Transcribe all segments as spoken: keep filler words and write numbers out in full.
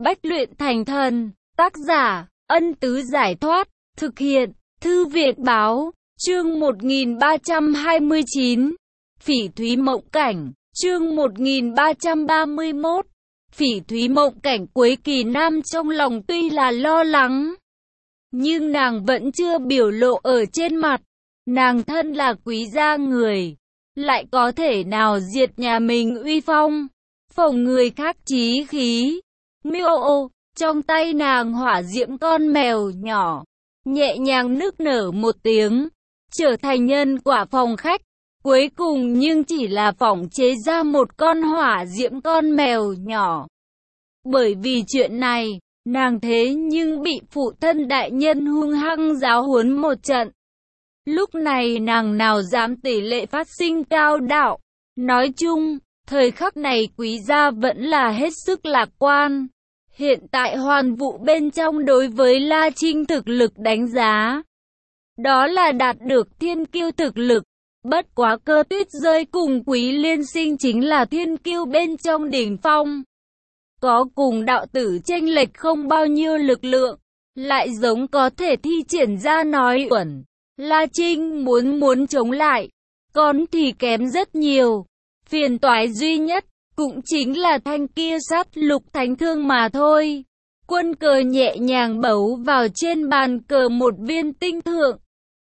Bách luyện thành thần. Tác giả, Ân Tứ Giải Thoát. Thực hiện, Thư Viện Báo. Chương một nghìn ba trăm hai mươi chín. Phỉ Thúy Mộng Cảnh. Chương một nghìn ba trăm ba mươi mốt. Phỉ Thúy Mộng Cảnh. Quế Kỳ Nam trong lòng tuy là lo lắng, nhưng nàng vẫn chưa biểu lộ ở trên mặt. Nàng thân là quý gia người, lại có thể nào diệt nhà mình uy phong, phổng người khác chí khí. Miêu, trong tay nàng hỏa diễm con mèo nhỏ, nhẹ nhàng nức nở một tiếng, trở thành nhân quả phòng khách. Cuối cùng nhưng chỉ là phỏng chế ra một con hỏa diễm con mèo nhỏ. Bởi vì chuyện này, nàng thế nhưng bị phụ thân đại nhân hung hăng giáo huấn một trận. Lúc này nàng nào dám tỷ lệ phát sinh cao đạo. Nói chung, thời khắc này quý gia vẫn là hết sức lạc quan. Hiện tại Hoàn Vũ bên trong đối với La Trinh thực lực đánh giá, đó là đạt được thiên kiêu thực lực. Bất quá Cơ Tuyết Rơi cùng Quý Liên Sinh chính là thiên kiêu bên trong đỉnh phong, có cùng đạo tử chênh lệch không bao nhiêu lực lượng, lại giống có thể thi triển ra nói uẩn. La Trinh muốn muốn chống lại, còn thì kém rất nhiều. Phiền toái duy nhất cũng chính là thanh kia sát lục thánh thương mà thôi. Quân cờ nhẹ nhàng bấu vào trên bàn cờ một viên tinh thượng.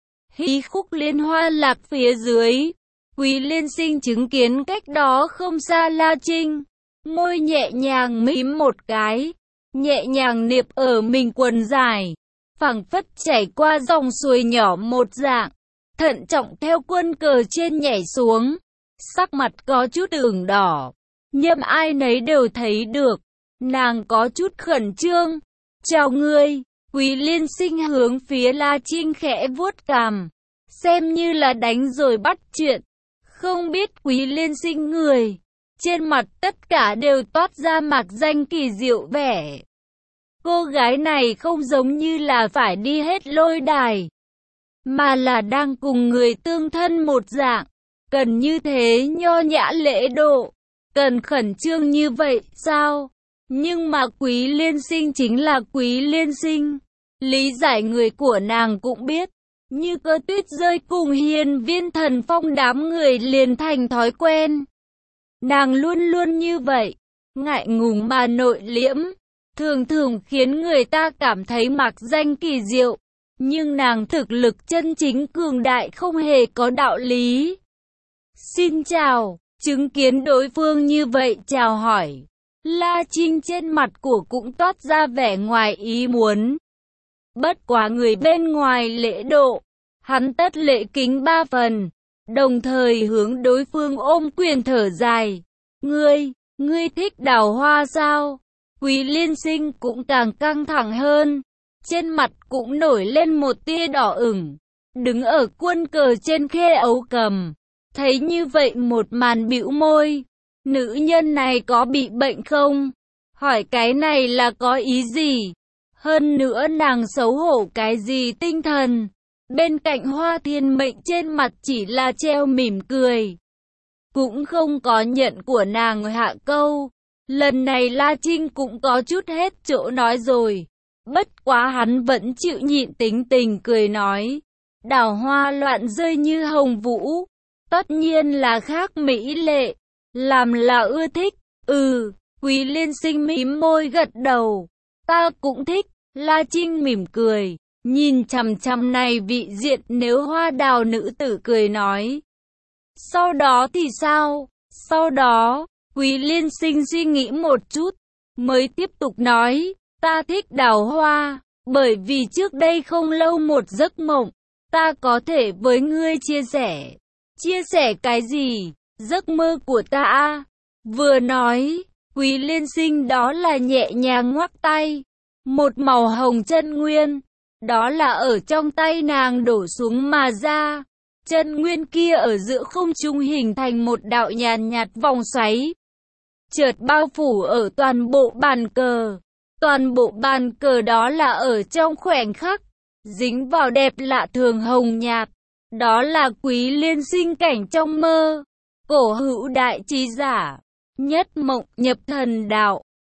Hí khúc liên hoa lạc phía dưới. Quý Liên Sinh chứng kiến cách đó không xa La Trinh, môi nhẹ nhàng mím một cái, nhẹ nhàng niệp ở mình quần dài, phảng phất chảy qua dòng suối nhỏ một dạng, thận trọng theo quân cờ trên nhảy xuống, sắc mặt có chút ửng đỏ, nhâm ai nấy đều thấy được, nàng có chút khẩn trương. Chào ngươi. Quý Liên Sinh hướng phía La Trinh khẽ vuốt cằm, xem như là đánh rồi bắt chuyện. Không biết Quý Liên Sinh người, trên mặt tất cả đều toát ra mạc danh kỳ diệu vẻ. Cô gái này không giống như là phải đi hết lôi đài, mà là đang cùng người tương thân một dạng. Cần như thế nho nhã lễ độ, cần khẩn trương như vậy sao? Nhưng mà Quý Liên Sinh chính là Quý Liên Sinh. Lý giải người của nàng cũng biết, như Cơ Tuyết Rơi cùng Hiên Viên Thần Phong đám người liền thành thói quen. Nàng luôn luôn như vậy, ngại ngùng mà nội liễm, thường thường khiến người ta cảm thấy mạc danh kỳ diệu. Nhưng nàng thực lực chân chính cường đại không hề có đạo lý. Xin chào, chứng kiến đối phương như vậy chào hỏi, La Trinh trên mặt của cũng toát ra vẻ ngoài ý muốn. Bất quá người bên ngoài lễ độ, hắn tất lễ kính ba phần, đồng thời hướng đối phương ôm quyền thở dài. Ngươi, ngươi thích đào hoa sao? Quý Liên Sinh cũng càng căng thẳng hơn, trên mặt cũng nổi lên một tia đỏ ửng, đứng ở quân cờ trên khe ấu cầm, thấy như vậy một màn bĩu môi. Nữ nhân này có bị bệnh không? Hỏi cái này là có ý gì? Hơn nữa nàng xấu hổ cái gì tinh thần? Bên cạnh Hoa Thiên Mệnh trên mặt chỉ là treo mỉm cười, cũng không có nhận của nàng hạ câu. Lần này La Trinh cũng có chút hết chỗ nói rồi. Bất quá hắn vẫn chịu nhịn tính tình cười nói, đào hoa loạn rơi như hồng vũ, tất nhiên là khác mỹ lệ, làm là ưa thích. Ừ. Quý Liên Sinh mím môi gật đầu, ta cũng thích. La Trinh mỉm cười, nhìn chằm chằm này vị diện nếu hoa đào nữ tử cười nói. Sau đó thì sao? Sau đó, Quý Liên Sinh suy nghĩ một chút, mới tiếp tục nói, ta thích đào hoa, bởi vì trước đây không lâu một giấc mộng, ta có thể với ngươi chia sẻ. Chia sẻ cái gì? Giấc mơ của ta à? Vừa nói, Quý Liên Sinh đó là nhẹ nhàng ngoắc tay, một màu hồng chân nguyên, đó là ở trong tay nàng đổ xuống mà ra. Chân nguyên kia ở giữa không trung hình thành một đạo nhàn nhạt vòng xoáy, chợt bao phủ ở toàn bộ bàn cờ. Toàn bộ bàn cờ đó là ở trong khoảnh khắc, dính vào đẹp lạ thường hồng nhạt. Đó là Quý Liên Sinh cảnh trong mơ. Cổ hữu đại trí giả, nhất mộng nhập thần đạo.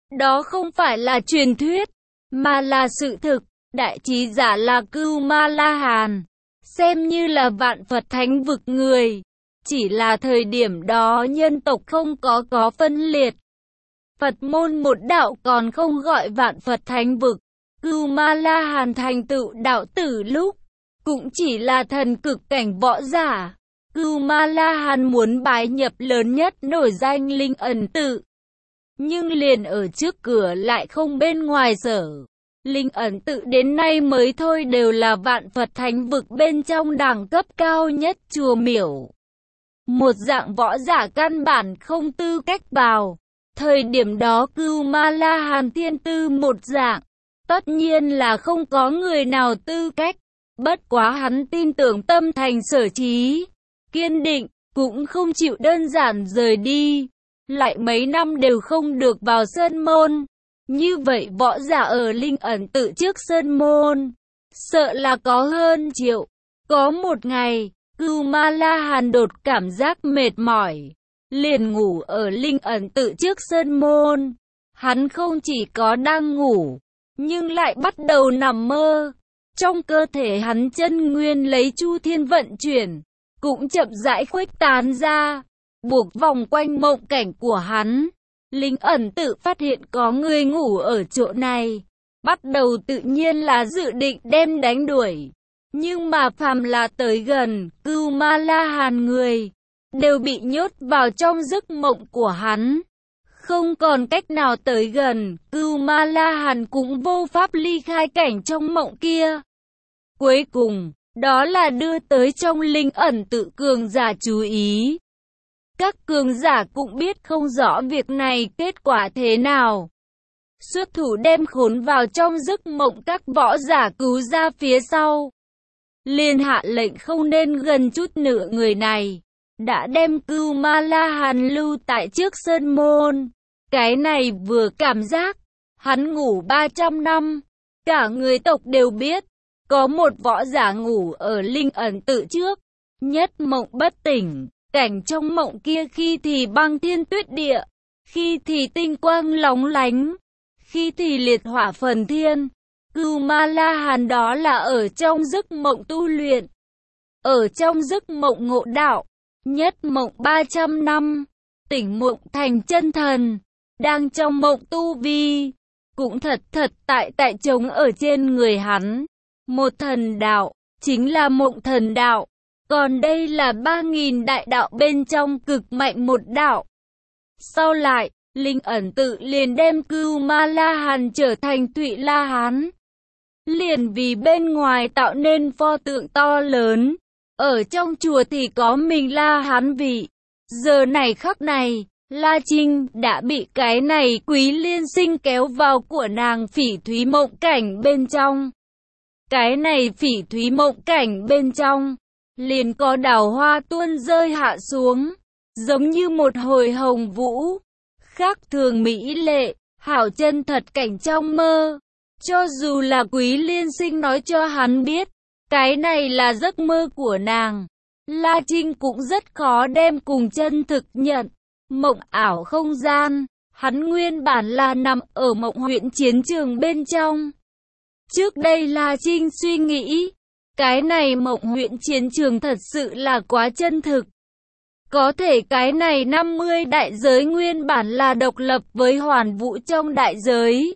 Đó không phải là truyền thuyết, mà là sự thực. Đại trí giả là Cưu Ma La Hàn, xem như là vạn Phật thánh vực người. Chỉ là thời điểm đó nhân tộc không có có phân liệt. Phật môn một đạo còn không gọi vạn Phật thánh vực. Cưu Ma La Hàn thành tựu đạo tử lúc, cũng chỉ là thần cực cảnh võ giả. Cưu Ma La Hàn muốn bái nhập lớn nhất nổi danh Linh Ẩn Tự. Nhưng liền ở trước cửa lại không bên ngoài sở. Linh Ẩn Tự đến nay mới thôi đều là vạn Phật thánh vực bên trong đẳng cấp cao nhất chùa miểu. Một dạng võ giả căn bản không tư cách vào. Thời điểm đó Cưu Ma La Hàn thiên tư một dạng. Tất nhiên là không có người nào tư cách. Bất quá hắn tin tưởng tâm thành sở trí. Kiên định, cũng không chịu đơn giản rời đi. Lại mấy năm đều không được vào sơn môn. Như vậy võ giả ở Linh Ẩn Tự trước sơn môn, sợ là có hơn triệu. Có một ngày, Cưu Ma La Hàn đột cảm giác mệt mỏi, liền ngủ ở Linh Ẩn Tự trước sơn môn. Hắn không chỉ có đang ngủ, nhưng lại bắt đầu nằm mơ. Trong cơ thể hắn chân nguyên lấy chu thiên vận chuyển, cũng chậm rãi khuếch tán ra, buộc vòng quanh mộng cảnh của hắn. Linh Ẩn Tự phát hiện có người ngủ ở chỗ này, bắt đầu tự nhiên là dự định đem đánh đuổi. Nhưng mà phàm là tới gần Cưu Ma La Hàn người, đều bị nhốt vào trong giấc mộng của hắn. Không còn cách nào tới gần, Cưu Ma La Hàn cũng vô pháp ly khai cảnh trong mộng kia. Cuối cùng, đó là đưa tới trong Linh Ẩn Tự cường giả chú ý. Các cường giả cũng biết không rõ việc này kết quả thế nào. Xuất thủ đem khốn vào trong giấc mộng các võ giả cứu ra phía sau. Liền hạ lệnh không nên gần chút nữa người này. Đã đem Cưu Ma La Hàn lưu tại trước sơn môn. Cái này vừa cảm giác, hắn ngủ ba trăm năm. Cả người tộc đều biết, có một võ giả ngủ ở Linh Ẩn Tự trước. Nhất mộng bất tỉnh. Cảnh trong mộng kia khi thì băng thiên tuyết địa, khi thì tinh quang lóng lánh, khi thì liệt hỏa phần thiên. Cưu Ma La Hàn đó là ở trong giấc mộng tu luyện, ở trong giấc mộng ngộ đạo, nhất mộng ba trăm năm, tỉnh mộng thành chân thần, đang trong mộng tu vi, cũng thật thật tại tại trống ở trên người hắn. Một thần đạo, chính là mộng thần đạo. Còn đây là ba nghìn đại đạo bên trong cực mạnh một đạo. Sau lại, Linh Ẩn Tự liền đem Cưu Ma La Hàn trở thành Thụy La Hán. Liền vì bên ngoài tạo nên pho tượng to lớn. Ở trong chùa thì có mình La Hán vị. Giờ này khắc này, La Trinh đã bị cái này Quý Liên Sinh kéo vào của nàng Phỉ Thúy Mộng Cảnh bên trong. Cái này Phỉ Thúy Mộng Cảnh bên trong, liền có đào hoa tuôn rơi hạ xuống, giống như một hồi hồng vũ, khác thường mỹ lệ, hảo chân thật cảnh trong mơ. Cho dù là Quý Liên Sinh nói cho hắn biết, cái này là giấc mơ của nàng, La Trinh cũng rất khó đem cùng chân thực nhận. Mộng ảo không gian, hắn nguyên bản là nằm ở mộng huyện chiến trường bên trong. Trước đây La Trinh suy nghĩ, cái này mộng huyện chiến trường thật sự là quá chân thực. Có thể cái này năm mươi đại giới nguyên bản là độc lập với hoàn vũ trong đại giới.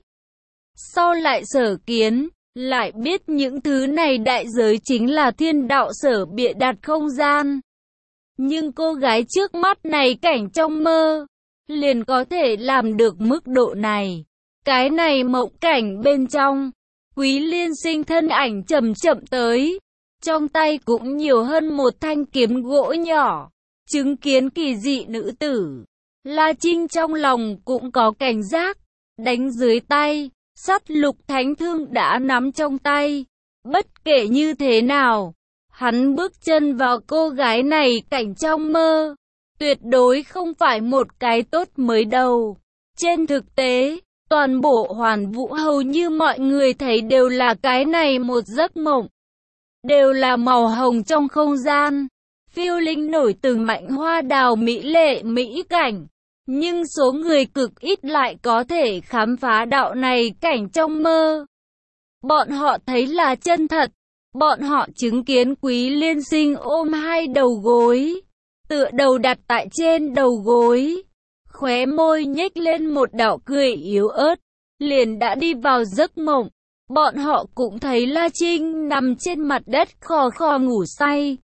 Sau lại sở kiến, lại biết những thứ này đại giới chính là thiên đạo sở bịa đặt không gian. Nhưng cô gái trước mắt này cảnh trong mơ, liền có thể làm được mức độ này. Cái này mộng cảnh bên trong, Quý Liên Sinh thân ảnh chậm chậm tới. Trong tay cũng nhiều hơn một thanh kiếm gỗ nhỏ. Chứng kiến kỳ dị nữ tử, La Trinh trong lòng cũng có cảnh giác. Đánh dưới tay, sắt lục thánh thương đã nắm trong tay. Bất kể như thế nào, hắn bước chân vào cô gái này cảnh trong mơ, tuyệt đối không phải một cái tốt mới đầu. Trên thực tế, toàn bộ hoàn vũ hầu như mọi người thấy đều là cái này một giấc mộng. Đều là màu hồng trong không gian, phiêu linh nổi từng mảnh hoa đào mỹ lệ mỹ cảnh. Nhưng số người cực ít lại có thể khám phá đạo này cảnh trong mơ. Bọn họ thấy là chân thật. Bọn họ chứng kiến Quý Liên Sinh ôm hai đầu gối, tựa đầu đặt tại trên đầu gối, khóe môi nhếch lên một đạo cười yếu ớt, liền đã đi vào giấc mộng. Bọn họ cũng thấy La Trinh nằm trên mặt đất khò khò ngủ say.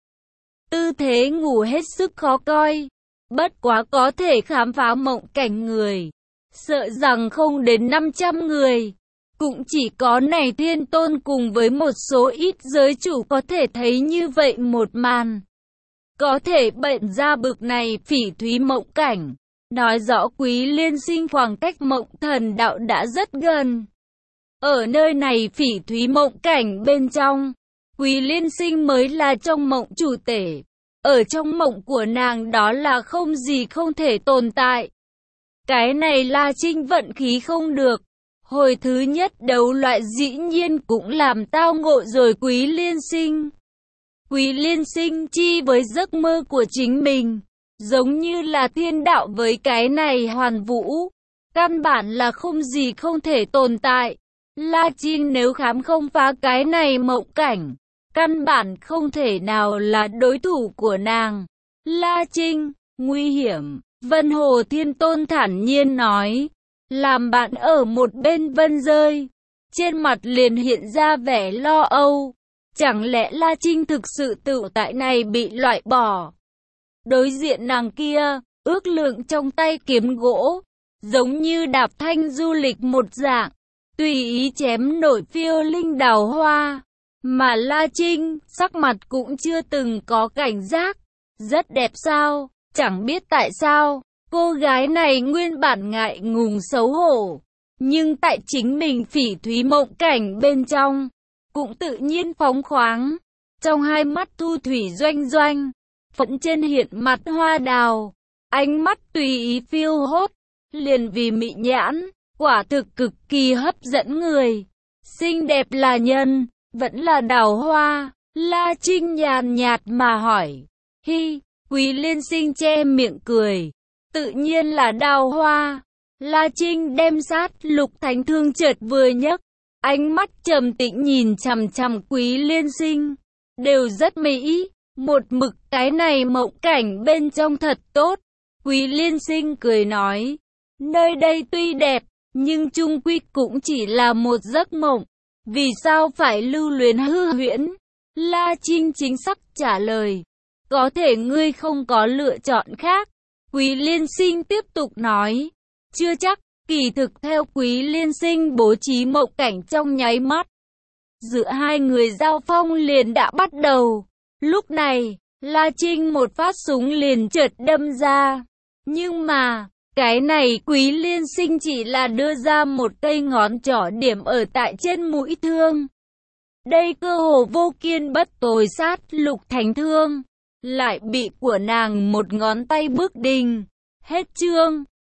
Tư thế ngủ hết sức khó coi. Bất quá có thể khám phá mộng cảnh người, sợ rằng không đến năm trăm người. Cũng chỉ có này Thiên Tôn cùng với một số ít giới chủ có thể thấy như vậy một màn. Có thể bệnh ra bực này phỉ thúy mộng cảnh, nói rõ Quý Liên Sinh khoảng cách mộng thần đạo đã rất gần. Ở nơi này phỉ thúy mộng cảnh bên trong, Quý Liên Sinh mới là trong mộng chủ tể. Ở trong mộng của nàng đó là không gì không thể tồn tại. Cái này La Trinh vận khí không được. Hồi thứ nhất đấu loại dĩ nhiên cũng làm tao ngộ rồi Quý Liên Sinh. Quý Liên Sinh chi với giấc mơ của chính mình, giống như là thiên đạo với cái này hoàn vũ. Căn bản là không gì không thể tồn tại. La Trinh nếu khám không phá cái này mộng cảnh, căn bản không thể nào là đối thủ của nàng. La Trinh, nguy hiểm, Vân Hồ Thiên Tôn thản nhiên nói. Làm bạn ở một bên Vân Rơi, trên mặt liền hiện ra vẻ lo âu. Chẳng lẽ La Trinh thực sự tự tại này bị loại bỏ? Đối diện nàng kia, ước lượng trong tay kiếm gỗ, giống như đạp thanh du lịch một dạng, tùy ý chém nổi phiêu linh đào hoa. Mà La Trinh, sắc mặt cũng chưa từng có cảnh giác. Rất đẹp sao? Chẳng biết tại sao, cô gái này nguyên bản ngại ngùng xấu hổ. Nhưng tại chính mình phỉ thúy mộng cảnh bên trong, cũng tự nhiên phóng khoáng. Trong hai mắt thu thủy doanh doanh, phẫn trên hiện mặt hoa đào. Ánh mắt tùy ý phiêu hốt, liền vì mị nhãn, quả thực cực kỳ hấp dẫn người. Xinh đẹp là nhân, vẫn là đào hoa. La Trinh nhàn nhạt mà hỏi. Hi, Quý Liên Sinh che miệng cười. Tự nhiên là đào hoa. La Trinh đem sát lục thánh thương chợt vừa nhấc, ánh mắt trầm tĩnh nhìn chằm chằm Quý Liên Sinh. Đều rất mỹ, một mực cái này mộng cảnh bên trong thật tốt. Quý Liên Sinh cười nói. Nơi đây tuy đẹp, nhưng chung quy cũng chỉ là một giấc mộng. Vì sao phải lưu luyến hư huyễn? La Trinh chính xác trả lời. Có thể ngươi không có lựa chọn khác. Quý Liên Sinh tiếp tục nói. Chưa chắc, kỳ thực theo Quý Liên Sinh bố trí mộng cảnh trong nháy mắt. Giữa hai người giao phong liền đã bắt đầu. Lúc này, La Trinh một phát súng liền chợt đâm ra. Nhưng mà, cái này Quý Liên Sinh chỉ là đưa ra một cây ngón trỏ điểm ở tại trên mũi thương. Đây cơ hồ vô kiên bất tồi sát lục thánh thương, lại bị của nàng một ngón tay bước đình. Hết chương.